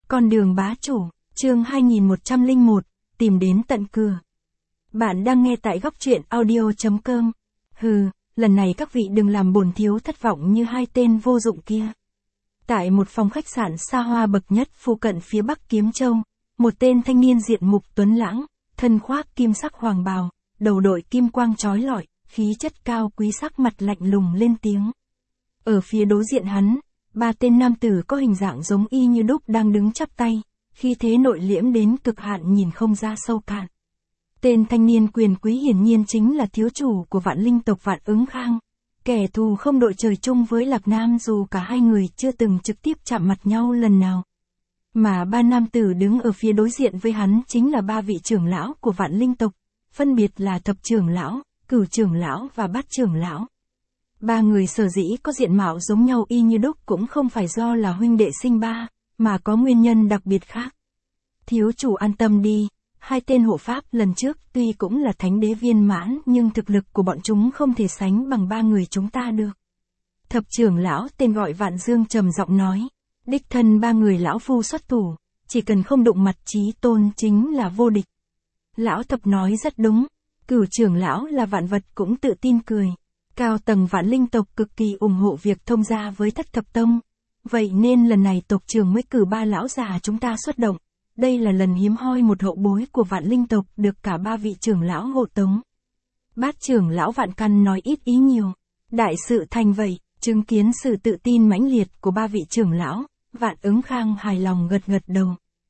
Con đường bá chủ, chương 2101, tìm đến tận cửa. Bạn đang nghe tại góc truyện audio.com. Lần này các vị đừng làm bổn thiếu thất vọng như hai tên vô dụng kia. Tại một phòng khách sạn xa hoa bậc nhất phụ cận phía bắc Kiếm Châu, một tên thanh niên diện mục tuấn lãng, thân khoác kim sắc hoàng bào, đầu đội kim quang chói lọi, khí chất cao quý sắc mặt lạnh lùng lên tiếng. Ở phía đối diện hắn, ba tên nam tử có hình dạng giống y như đúc đang đứng chắp tay, khi thế nội liễm đến cực hạn nhìn không ra sâu cạn. Tên thanh niên quyền quý hiển nhiên chính là thiếu chủ của Vạn Linh tộc Vạn Ứng Khang, kẻ thù không đội trời chung với Lạc Nam dù cả hai người chưa từng trực tiếp chạm mặt nhau lần nào. Mà ba nam tử đứng ở phía đối diện với hắn chính là ba vị trưởng lão của Vạn Linh tộc, phân biệt là Thập trưởng lão, Cửu trưởng lão và Bát trưởng lão. Ba người sở dĩ có diện mạo giống nhau y như đúc cũng không phải do là huynh đệ sinh ba, mà có nguyên nhân đặc biệt khác. Thiếu chủ an tâm đi, hai tên hộ pháp lần trước tuy cũng là thánh đế viên mãn nhưng thực lực của bọn chúng không thể sánh bằng ba người chúng ta được. Thập trưởng lão tên gọi Vạn Dương trầm giọng nói, đích thân ba người lão phu xuất thủ, chỉ cần không đụng mặt chí tôn chính là vô địch. Lão Thập nói rất đúng, Cửu trưởng lão là Vạn Vật cũng tự tin cười. Cao tầng Vạn Linh tộc cực kỳ ủng hộ việc thông gia với Thất Thập Tông. Vậy nên lần này tộc trưởng mới cử ba lão già chúng ta xuất động. Đây là lần hiếm hoi một hậu bối của Vạn Linh tộc được cả ba vị trưởng lão hộ tống. Bát trưởng lão Vạn Căn nói ít ý nhiều. Đại sự thành vậy, chứng kiến sự tự tin mãnh liệt của ba vị trưởng lão, Vạn Ứng Khang hài lòng gật gật đầu.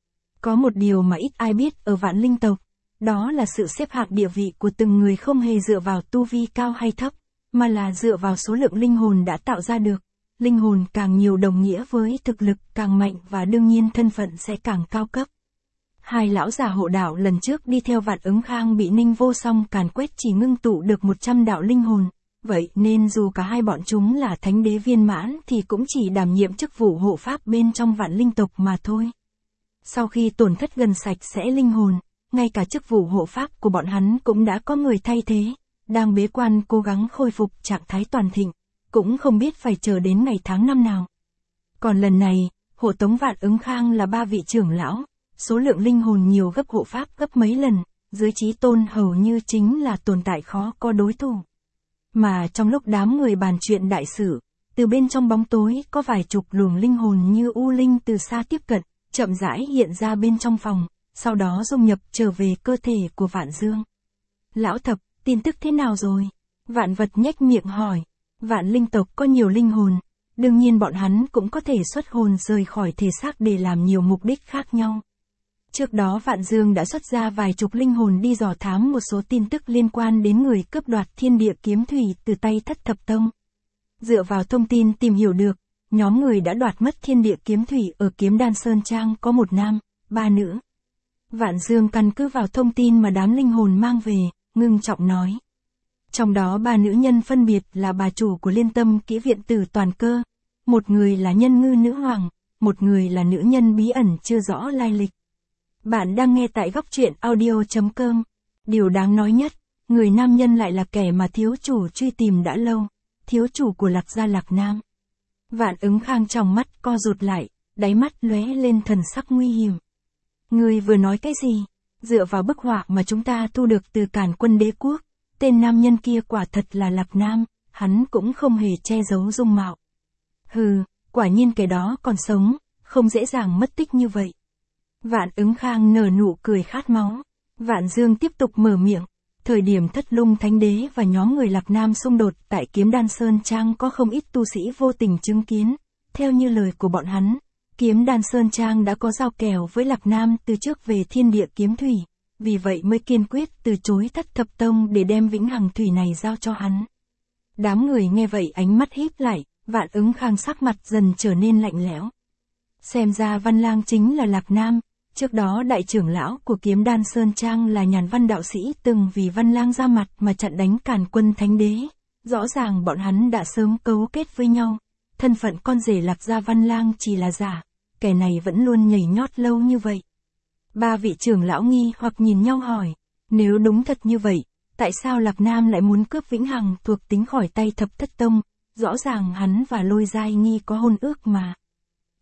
Có một điều mà ít ai biết ở Vạn Linh tộc, đó là sự xếp hạng địa vị của từng người không hề dựa vào tu vi cao hay thấp, mà là dựa vào số lượng linh hồn đã tạo ra được. Linh hồn càng nhiều đồng nghĩa với thực lực càng mạnh và đương nhiên thân phận sẽ càng cao cấp. Hai lão già hộ đạo lần trước đi theo Vạn Ứng Khang bị Ninh Vô Song càn quét chỉ ngưng tụ được 100 đạo linh hồn, vậy nên dù cả hai bọn chúng là thánh đế viên mãn thì cũng chỉ đảm nhiệm chức vụ hộ pháp bên trong Vạn Linh tộc mà thôi. Sau khi tổn thất gần sạch sẽ linh hồn, ngay cả chức vụ hộ pháp của bọn hắn cũng đã có người thay thế, đang bế quan cố gắng khôi phục trạng thái toàn thịnh, cũng không biết phải chờ đến ngày tháng năm nào. Còn lần này, hộ tống Vạn Ứng Khang là ba vị trưởng lão, số lượng linh hồn nhiều gấp hộ pháp gấp mấy lần, dưới chí tôn hầu như chính là tồn tại khó có đối thủ. Mà trong lúc đám người bàn chuyện đại sự, từ bên trong bóng tối có vài chục luồng linh hồn như u linh từ xa tiếp cận, chậm rãi hiện ra bên trong phòng, sau đó dung nhập trở về cơ thể của Vạn Dương. Lão Thập, tin tức thế nào rồi? Vạn Vật nhếch miệng hỏi. Vạn Linh tộc có nhiều linh hồn, đương nhiên bọn hắn cũng có thể xuất hồn rời khỏi thể xác để làm nhiều mục đích khác nhau. Trước đó Vạn Dương đã xuất ra vài chục linh hồn đi dò thám một số tin tức liên quan đến người cướp đoạt thiên địa kiếm thủy từ tay Thất Thập Tông. Dựa vào thông tin tìm hiểu được, nhóm người đã đoạt mất thiên địa kiếm thủy ở Kiếm Đan Sơn Trang có một nam, ba nữ. Vạn Dương căn cứ vào thông tin mà đám linh hồn mang về, ngưng trọng nói. Trong đó ba nữ nhân phân biệt là bà chủ của Liên Tâm Kỹ Viện Tử Toàn Cơ, một người là Nhân Ngư Nữ Hoàng, một người là nữ nhân bí ẩn chưa rõ lai lịch. Bạn đang nghe tại góc truyện audio.com. Điều đáng nói nhất, người nam nhân lại là kẻ mà thiếu chủ truy tìm đã lâu, thiếu chủ của Lạc gia Lạc Nam. Vạn Ứng Khang trong mắt co rụt lại, đáy mắt lóe lên thần sắc nguy hiểm. Người vừa nói cái gì? Dựa vào bức họa mà chúng ta thu được từ Càn Quân Đế Quốc, tên nam nhân kia quả thật là Lạc Nam, hắn cũng không hề che giấu dung mạo. Quả nhiên kẻ đó còn sống, không dễ dàng mất tích như vậy. Vạn Ứng Khang nở nụ cười khát máu. Vạn Dương tiếp tục mở miệng. Thời điểm Thất Lung Thánh Đế và nhóm người Lạc Nam xung đột tại Kiếm Đan Sơn Trang có không ít tu sĩ vô tình chứng kiến. Theo như lời của bọn hắn, Kiếm Đan Sơn Trang đã có giao kèo với Lạc Nam từ trước về thiên địa kiếm thủy, vì vậy mới kiên quyết từ chối Thất Thập Tông để đem vĩnh hằng thủy này giao cho hắn. Đám người nghe vậy ánh mắt híp lại, Vạn Ứng Khang sắc mặt dần trở nên lạnh lẽo. Xem ra Văn Lang chính là Lạc Nam. Trước đó đại trưởng lão của Kiếm Đan Sơn Trang là Nhàn Văn đạo sĩ từng vì Văn Lang ra mặt mà chặn đánh Càn Quân Thánh Đế. Rõ ràng bọn hắn đã sớm cấu kết với nhau. Thân phận con rể Lạc gia Văn Lang chỉ là giả, kẻ này vẫn luôn nhảy nhót lâu như vậy. Ba vị trưởng lão nghi hoặc nhìn nhau hỏi, nếu đúng thật như vậy, tại sao Lạc Nam lại muốn cướp vĩnh hằng thuộc tính khỏi tay Thập Thất Tông? Rõ ràng hắn và Lôi Giai Nghi có hôn ước mà.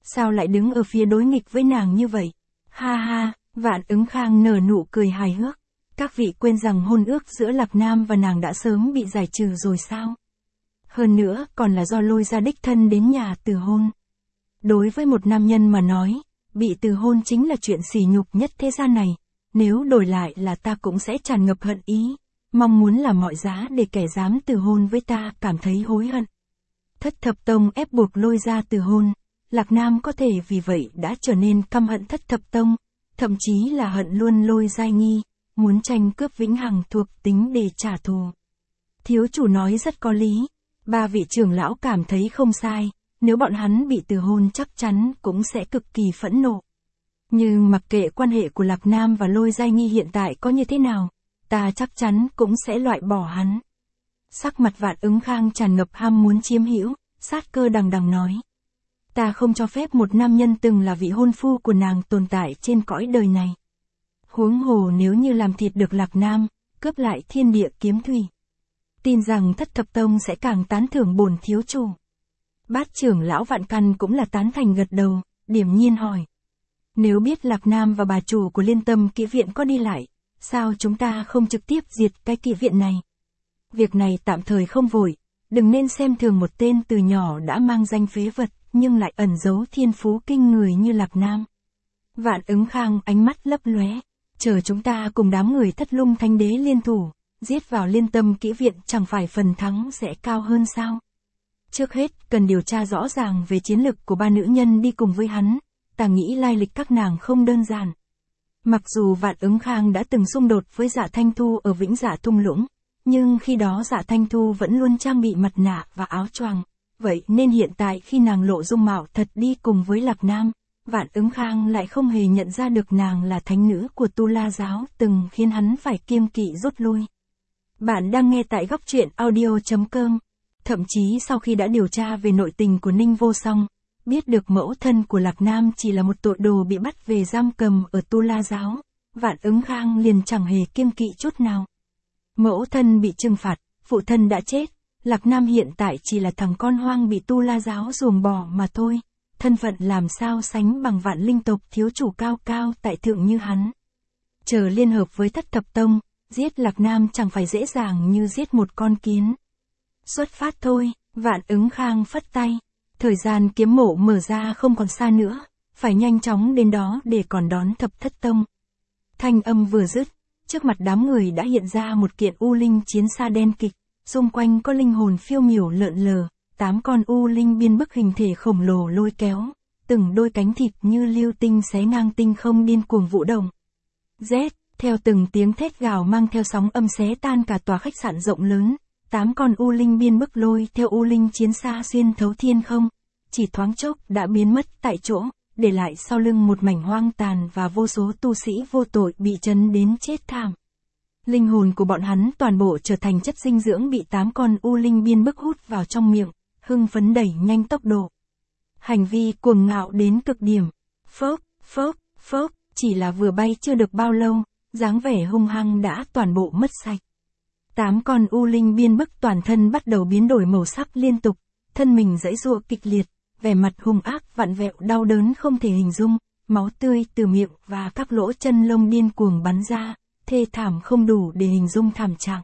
Sao lại đứng ở phía đối nghịch với nàng như vậy? Ha ha, Vạn Ứng Khang nở nụ cười hài hước. Các vị quên rằng hôn ước giữa Lạc Nam và nàng đã sớm bị giải trừ rồi sao? Hơn nữa còn là do Lôi Gia đích thân đến nhà từ hôn. Đối với một nam nhân mà nói, bị từ hôn chính là chuyện sỉ nhục nhất thế gian này. Nếu đổi lại là ta cũng sẽ tràn ngập hận ý, mong muốn làm mọi giá để kẻ dám từ hôn với ta cảm thấy hối hận. Thất Thập Tông ép buộc Lôi Gia từ hôn, Lạc Nam có thể vì vậy đã trở nên căm hận Thất Thập Tông, thậm chí là hận luôn Lôi Giai Nghi, muốn tranh cướp vĩnh hằng thuộc tính để trả thù. Thiếu chủ nói rất có lý, ba vị trưởng lão cảm thấy không sai, nếu bọn hắn bị từ hôn chắc chắn cũng sẽ cực kỳ phẫn nộ. Nhưng mặc kệ quan hệ của Lạc Nam và Lôi Giai Nghi hiện tại có như thế nào, ta chắc chắn cũng sẽ loại bỏ hắn. Sắc mặt Vạn Ứng Khang tràn ngập ham muốn chiếm hữu, sát cơ đằng đằng nói. Ta không cho phép một nam nhân từng là vị hôn phu của nàng tồn tại trên cõi đời này. Huống hồ nếu như làm thịt được Lạc Nam, cướp lại thiên địa kiếm thủy. Tin rằng Thất Thập Tông sẽ càng tán thưởng bổn thiếu chủ. Bát trưởng lão Vạn Căn cũng là tán thành gật đầu, điềm nhiên hỏi. Nếu biết Lạc Nam và bà chủ của Liên Tâm Kỹ Viện có đi lại, sao chúng ta không trực tiếp diệt cái kỹ viện này? Việc này tạm thời không vội, đừng nên xem thường một tên từ nhỏ đã mang danh phế vật, nhưng lại ẩn giấu thiên phú kinh người như Lạc Nam. Vạn Ứng Khang ánh mắt lấp lóe, chờ chúng ta cùng đám người Thất Lung Thánh Đế liên thủ, giết vào Liên Tâm Kỹ Viện chẳng phải phần thắng sẽ cao hơn sao? Trước hết, cần điều tra rõ ràng về chiến lực của ba nữ nhân đi cùng với hắn, ta nghĩ lai lịch các nàng không đơn giản. Mặc dù Vạn Ứng Khang đã từng xung đột với Dạ Thanh Thu ở Vĩnh Dạ Thung Lũng, nhưng khi đó Dạ Thanh Thu vẫn luôn trang bị mặt nạ và áo choàng, vậy nên hiện tại khi nàng lộ dung mạo thật đi cùng với Lạc Nam, Vạn Ứng Khang lại không hề nhận ra được nàng là thánh nữ của Tu La Giáo, từng khiến hắn phải kiêng kỵ rút lui. Bạn đang nghe tại góc truyện audio.com. Thậm chí sau khi đã điều tra về nội tình của Ninh Vô Song, biết được mẫu thân của Lạc Nam chỉ là một tội đồ bị bắt về giam cầm ở Tu La Giáo, Vạn Ứng Khang liền chẳng hề kiêng kỵ chút nào. Mẫu thân bị trừng phạt, phụ thân đã chết, Lạc Nam hiện tại chỉ là thằng con hoang bị Tu La Giáo ruồng bỏ mà thôi, thân phận làm sao sánh bằng Vạn Linh tộc thiếu chủ cao cao tại thượng như hắn. Chờ liên hợp với Thất Thập Tông, giết Lạc Nam chẳng phải dễ dàng như giết một con kiến. Xuất phát thôi, Vạn Ứng Khang phất tay. Thời gian kiếm mộ mở ra không còn xa nữa, phải nhanh chóng đến đó để còn đón Thập Thất Tông. Thanh âm vừa dứt, trước mặt đám người đã hiện ra một kiện u linh chiến xa đen kịch, xung quanh có linh hồn phiêu miểu lượn lờ, 8 con u linh biên bức hình thể khổng lồ lôi kéo, từng đôi cánh thịt như lưu tinh xé ngang tinh không điên cuồng vũ động. Rét, theo từng tiếng thét gào mang theo sóng âm xé tan cả tòa khách sạn rộng lớn. 8 con u linh biên bức lôi theo u linh chiến xa xuyên thấu thiên không, chỉ thoáng chốc đã biến mất tại chỗ, để lại sau lưng một mảnh hoang tàn và vô số tu sĩ vô tội bị chấn đến chết thảm. Linh hồn của bọn hắn toàn bộ trở thành chất dinh dưỡng bị 8 con u linh biên bức hút vào trong miệng, hưng phấn đẩy nhanh tốc độ. Hành vi cuồng ngạo đến cực điểm. Phốc, chỉ là vừa bay chưa được bao lâu, dáng vẻ hung hăng đã toàn bộ mất sạch. 8 con u linh biên bức toàn thân bắt đầu biến đổi màu sắc liên tục, thân mình giãy giụa kịch liệt, vẻ mặt hung ác vặn vẹo đau đớn không thể hình dung, máu tươi từ miệng và các lỗ chân lông điên cuồng bắn ra, thê thảm không đủ để hình dung thảm trạng.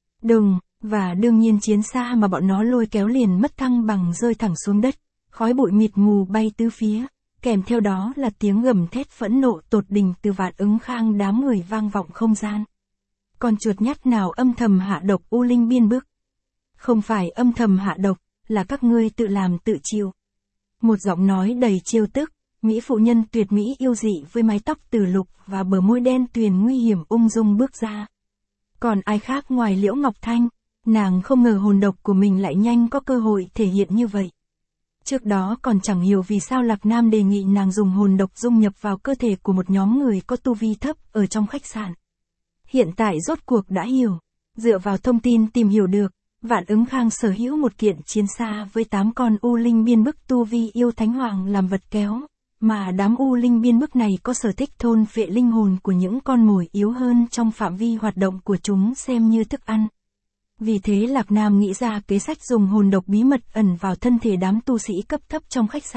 Và đương nhiên chiến xa mà bọn nó lôi kéo liền mất thăng bằng rơi thẳng xuống đất, khói bụi mịt mù bay tứ phía, kèm theo đó là tiếng gầm thét phẫn nộ tột đỉnh từ Vạn Ứng Khang đám người vang vọng không gian. Con chuột nhắt nào âm thầm hạ độc u linh biên bức? Không phải âm thầm hạ độc, là các ngươi tự làm tự chịu. Một giọng nói đầy trêu tức, mỹ phụ nhân tuyệt mỹ yêu dị với mái tóc từ lục và bờ môi đen tuyền nguy hiểm ung dung bước ra. Còn ai khác ngoài Liễu Ngọc Thanh, nàng không ngờ hồn độc của mình lại nhanh có cơ hội thể hiện như vậy. Trước đó còn chẳng hiểu vì sao Lạc Nam đề nghị nàng dùng hồn độc dung nhập vào cơ thể của một nhóm người có tu vi thấp ở trong khách sạn. Hiện tại rốt cuộc đã hiểu, dựa vào thông tin tìm hiểu được, Vạn Ứng Khang sở hữu một kiện chiến xa với 8 con u linh biên bức tu vi yêu thánh hoàng làm vật kéo, mà đám u linh biên bức này có sở thích thôn phệ linh hồn của những con mồi yếu hơn trong phạm vi hoạt động của chúng xem như thức ăn. Vì thế Lạc Nam nghĩ ra kế sách dùng hồn độc bí mật ẩn vào thân thể đám tu sĩ cấp thấp trong khách sạn,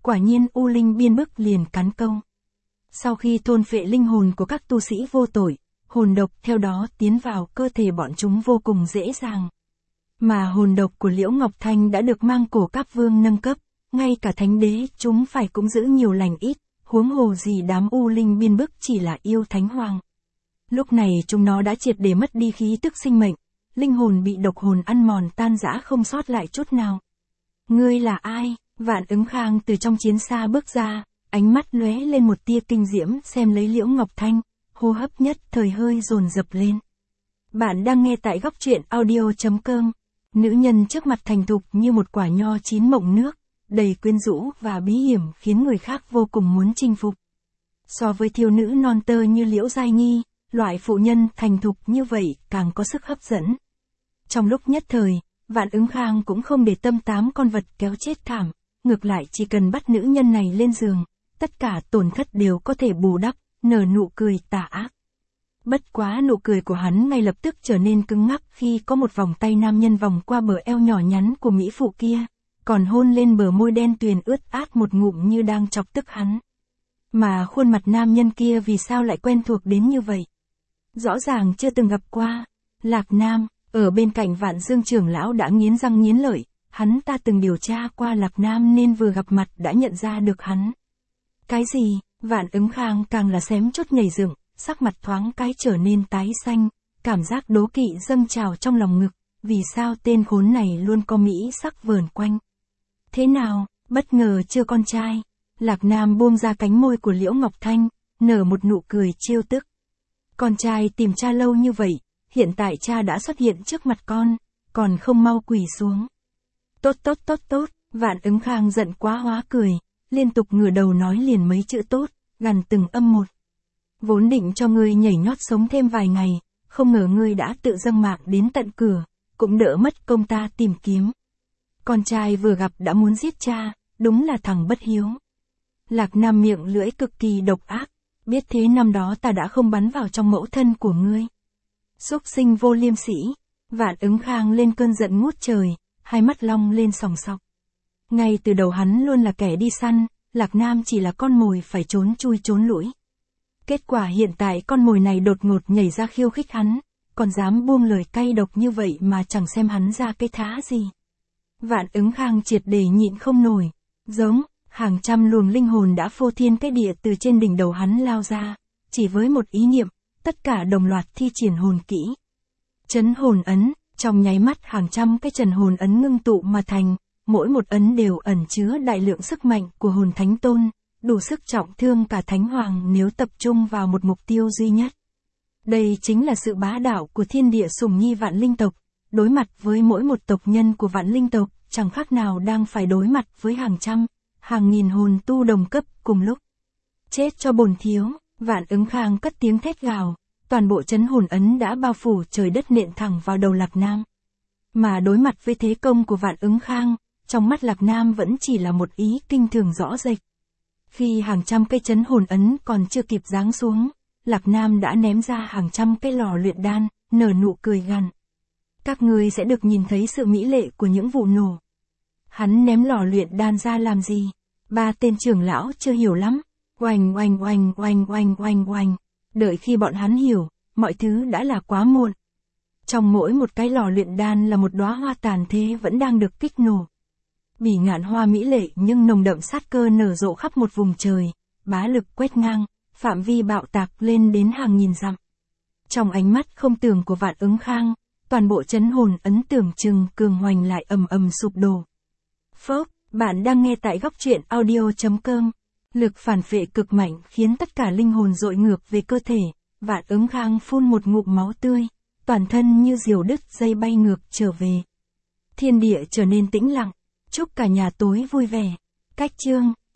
quả nhiên U Linh biên bức liền cắn câu. Sau khi thôn phệ linh hồn của các tu sĩ vô tội, hồn độc theo đó tiến vào cơ thể bọn chúng vô cùng dễ dàng. Mà hồn độc của Liễu Ngọc Thanh đã được mang cổ Cáp Vương nâng cấp, ngay cả thánh đế chúng phải cũng giữ nhiều lành ít, huống hồ gì đám U Linh biên bức chỉ là yêu thánh hoàng. Lúc này chúng nó đã triệt để mất đi khí tức sinh mệnh, linh hồn bị độc hồn ăn mòn tan rã không sót lại chút nào. Ngươi là ai? Vạn Ứng Khang từ trong chiến xa bước ra, ánh mắt lóe lên một tia kinh diễm xem lấy Liễu Ngọc Thanh, hô hấp nhất thời hơi dồn dập lên. Bạn đang nghe tại góc truyện audio.com. Nữ nhân trước mặt thành thục như một quả nho chín mọng nước, đầy quyến rũ và bí hiểm khiến người khác vô cùng muốn chinh phục. So với thiếu nữ non tơ như Liễu Giai Nghi, loại phụ nhân thành thục như vậy càng có sức hấp dẫn. Trong lúc nhất thời, Vạn Ứng Khang cũng không để tâm 8 con vật kéo chết thảm, ngược lại chỉ cần bắt nữ nhân này lên giường, tất cả tổn thất đều có thể bù đắp, nở nụ cười tà ác. Bất quá nụ cười của hắn ngay lập tức trở nên cứng ngắc khi có một vòng tay nam nhân vòng qua bờ eo nhỏ nhắn của mỹ phụ kia, còn hôn lên bờ môi đen tuyền ướt át một ngụm như đang chọc tức hắn. Mà khuôn mặt nam nhân kia vì sao lại quen thuộc đến như vậy? Rõ ràng chưa từng gặp qua. Lạc Nam, ở bên cạnh Vạn Dương trưởng lão đã nghiến răng nghiến lợi, hắn ta từng điều tra qua Lạc Nam nên vừa gặp mặt đã nhận ra được hắn. Cái gì? Vạn Ứng Khang càng là xém chút nhảy dựng, sắc mặt thoáng cái trở nên tái xanh, cảm giác đố kỵ dâng trào trong lòng ngực, vì sao tên khốn này luôn có mỹ sắc vờn quanh. Thế nào, bất ngờ chưa con trai? Lạc Nam buông ra cánh môi của Liễu Ngọc Thanh, nở một nụ cười trêu tức. Con trai tìm cha lâu như vậy, hiện tại cha đã xuất hiện trước mặt con, còn không mau quỳ xuống. Tốt, Vạn Ứng Khang giận quá hóa cười, liên tục ngửa đầu nói liền mấy chữ tốt, gằn từng âm một. Vốn định cho ngươi nhảy nhót sống thêm vài ngày, không ngờ ngươi đã tự dâng mạng đến tận cửa, cũng đỡ mất công ta tìm kiếm. Con trai vừa gặp đã muốn giết cha, đúng là thằng bất hiếu. Lạc Nam miệng lưỡi cực kỳ độc ác, biết thế năm đó ta đã không bắn vào trong mẫu thân của ngươi. Xúc sinh vô liêm sỉ. Vạn Ứng Khang lên cơn giận ngút trời, hai mắt long lên sòng sọc. Ngay từ đầu hắn luôn là kẻ đi săn, Lạc Nam chỉ là con mồi phải trốn chui trốn lũi. Kết quả hiện tại con mồi này đột ngột nhảy ra khiêu khích hắn, còn dám buông lời cay độc như vậy mà chẳng xem hắn ra cái thá gì. Vạn Ứng Khang triệt để nhịn không nổi, giống, hàng trăm luồng linh hồn đã phô thiên cái địa từ trên đỉnh đầu hắn lao ra, chỉ với một ý niệm, tất cả đồng loạt thi triển hồn kỹ. Trấn hồn ấn, trong nháy mắt hàng trăm cái trần hồn ấn ngưng tụ mà thành, mỗi một ấn đều ẩn chứa đại lượng sức mạnh của hồn thánh tôn, đủ sức trọng thương cả thánh hoàng nếu tập trung vào một mục tiêu duy nhất. Đây chính là sự bá đạo của thiên địa sủng nhi vạn linh tộc, đối mặt với mỗi một tộc nhân của vạn linh tộc, chẳng khác nào đang phải đối mặt với hàng trăm, hàng nghìn hồn tu đồng cấp cùng lúc. Chết cho bổn thiếu, Vạn Ứng Khang cất tiếng thét gào, toàn bộ trấn hồn ấn đã bao phủ trời đất nện thẳng vào đầu Lạc Nam. Mà đối mặt với thế công của Vạn Ứng Khang, trong mắt Lạc Nam vẫn chỉ là một ý kinh thường rõ rệt. Khi hàng trăm cây trấn hồn ấn còn chưa kịp giáng xuống, Lạc Nam đã ném ra hàng trăm cái lò luyện đan, nở nụ cười gằn. Các ngươi sẽ được nhìn thấy sự mỹ lệ của những vụ nổ. Hắn ném lò luyện đan ra làm gì? Ba tên trưởng lão chưa hiểu lắm. Oanh. Đợi khi bọn hắn hiểu, mọi thứ đã là quá muộn. Trong mỗi một cái lò luyện đan là một đóa hoa tàn thế vẫn đang được kích nổ. Bỉ ngạn hoa mỹ lệ nhưng nồng đậm sát cơ nở rộ khắp một vùng trời, bá lực quét ngang, phạm vi bạo tạc lên đến hàng nghìn dặm. Trong ánh mắt không tưởng của Vạn Ứng Khang, toàn bộ trấn hồn ấn tưởng chừng cường hoành lại ầm ầm sụp đổ. Phốc, bạn đang nghe tại góc truyện audio.com. Lực phản phệ cực mạnh khiến tất cả linh hồn dội ngược về cơ thể, Vạn Ứng Khang phun một ngụm máu tươi, toàn thân như diều đứt dây bay ngược trở về. Thiên địa trở nên tĩnh lặng, chúc cả nhà tối vui vẻ. Cách chương